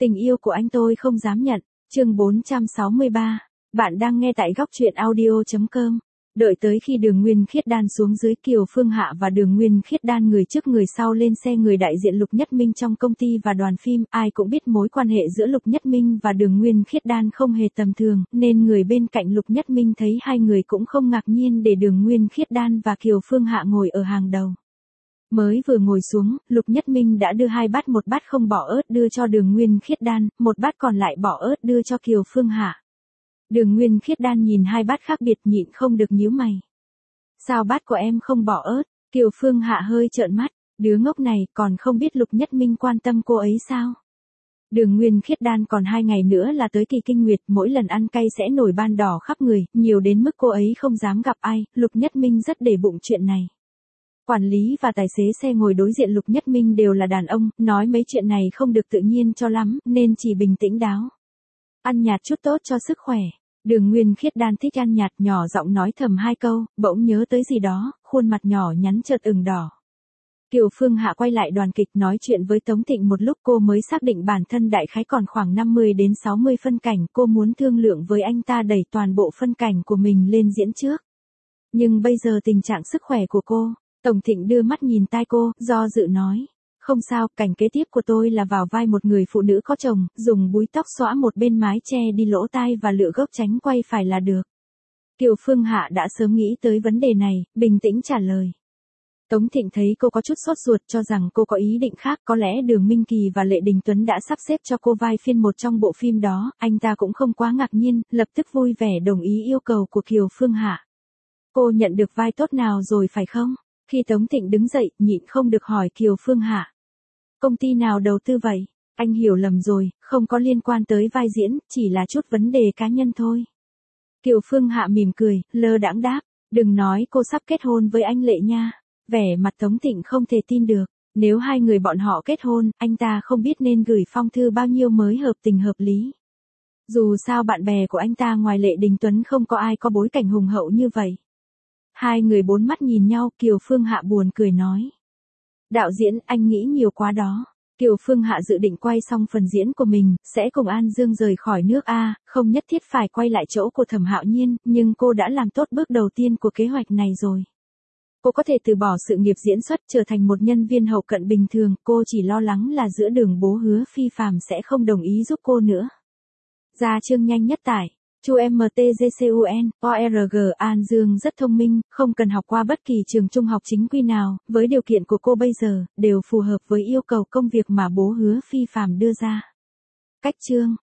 Tình yêu của anh tôi không dám nhận. Chương 463. Bạn đang nghe tại góc truyện audio.com. Đợi tới khi Đường Nguyên Khiết Đan xuống dưới, Kiều Phương Hạ và Đường Nguyên Khiết Đan người trước người sau lên xe người đại diện Lục Nhất Minh trong công ty và đoàn phim. Ai cũng biết mối quan hệ giữa Lục Nhất Minh và Đường Nguyên Khiết Đan không hề tầm thường, nên người bên cạnh Lục Nhất Minh thấy hai người cũng không ngạc nhiên để Đường Nguyên Khiết Đan và Kiều Phương Hạ ngồi ở hàng đầu. Mới vừa ngồi xuống, Lục Nhất Minh đã đưa hai bát, một bát không bỏ ớt đưa cho Đường Nguyên Khiết Đan, một bát còn lại bỏ ớt đưa cho Kiều Phương Hạ. Đường Nguyên Khiết Đan nhìn hai bát khác biệt nhịn không được nhíu mày. Sao bát của em không bỏ ớt? Kiều Phương Hạ hơi trợn mắt, đứa ngốc này còn không biết Lục Nhất Minh quan tâm cô ấy sao? Đường Nguyên Khiết Đan còn 2 ngày nữa là tới kỳ kinh nguyệt, mỗi lần ăn cay sẽ nổi ban đỏ khắp người, nhiều đến mức cô ấy không dám gặp ai. Lục Nhất Minh rất để bụng chuyện này. Quản lý và tài xế xe ngồi đối diện Lục Nhất Minh đều là đàn ông, nói mấy chuyện này không được tự nhiên cho lắm, nên chỉ bình tĩnh đáo. Ăn nhạt chút tốt cho sức khỏe. Đường Nguyên Khiết Đan thích ăn nhạt, nhỏ giọng nói thầm 2 câu, bỗng nhớ tới gì đó, khuôn mặt nhỏ nhắn chợt ửng đỏ. Kiều Phương Hạ quay lại đoàn kịch nói chuyện với Tống Thịnh một lúc, cô mới xác định bản thân đại khái còn khoảng 50 đến 60 phân cảnh, cô muốn thương lượng với anh ta đẩy toàn bộ phân cảnh của mình lên diễn trước. Nhưng bây giờ tình trạng sức khỏe của cô. Tổng Thịnh đưa mắt nhìn tai cô, do dự nói. Không sao, cảnh kế tiếp của tôi là vào vai một người phụ nữ có chồng, dùng búi tóc xõa một bên mái che đi lỗ tai và lựa gốc tránh quay phải là được. Kiều Phương Hạ đã sớm nghĩ tới vấn đề này, bình tĩnh trả lời. Tống Thịnh thấy cô có chút sốt ruột, cho rằng cô có ý định khác, có lẽ Đường Minh Kỳ và Lệ Đình Tuấn đã sắp xếp cho cô vai phiên một trong bộ phim đó, anh ta cũng không quá ngạc nhiên, lập tức vui vẻ đồng ý yêu cầu của Kiều Phương Hạ. Cô nhận được vai tốt nào rồi phải không? Khi Tống Thịnh đứng dậy, nhịn không được hỏi Kiều Phương Hạ. Công ty nào đầu tư vậy? Anh hiểu lầm rồi, không có liên quan tới vai diễn, chỉ là chút vấn đề cá nhân thôi. Kiều Phương Hạ mỉm cười, lơ đãng đáp, đừng nói cô sắp kết hôn với anh Lệ nha. Vẻ mặt Tống Thịnh không thể tin được, nếu hai người bọn họ kết hôn, anh ta không biết nên gửi phong thư bao nhiêu mới hợp tình hợp lý. Dù sao bạn bè của anh ta ngoài Lệ Đình Tuấn không có ai có bối cảnh hùng hậu như vậy. Hai người bốn mắt nhìn nhau, Kiều Phương Hạ buồn cười nói. Đạo diễn, anh nghĩ nhiều quá đó. Kiều Phương Hạ dự định quay xong phần diễn của mình, sẽ cùng An Dương rời khỏi nước A, không nhất thiết phải quay lại chỗ của Thẩm Hạo Nhiên, nhưng cô đã làm tốt bước đầu tiên của kế hoạch này rồi. Cô có thể từ bỏ sự nghiệp diễn xuất, trở thành một nhân viên hậu cận bình thường, cô chỉ lo lắng là giữa Đường bố Hứa Phi Phàm sẽ không đồng ý giúp cô nữa. Ra chương nhanh nhất tải. Chu MTGCUN, ORG. An Dương rất thông minh, không cần học qua bất kỳ trường trung học chính quy nào, với điều kiện của cô bây giờ, đều phù hợp với yêu cầu công việc mà bố Hứa Phi Phàm đưa ra. Cách chương.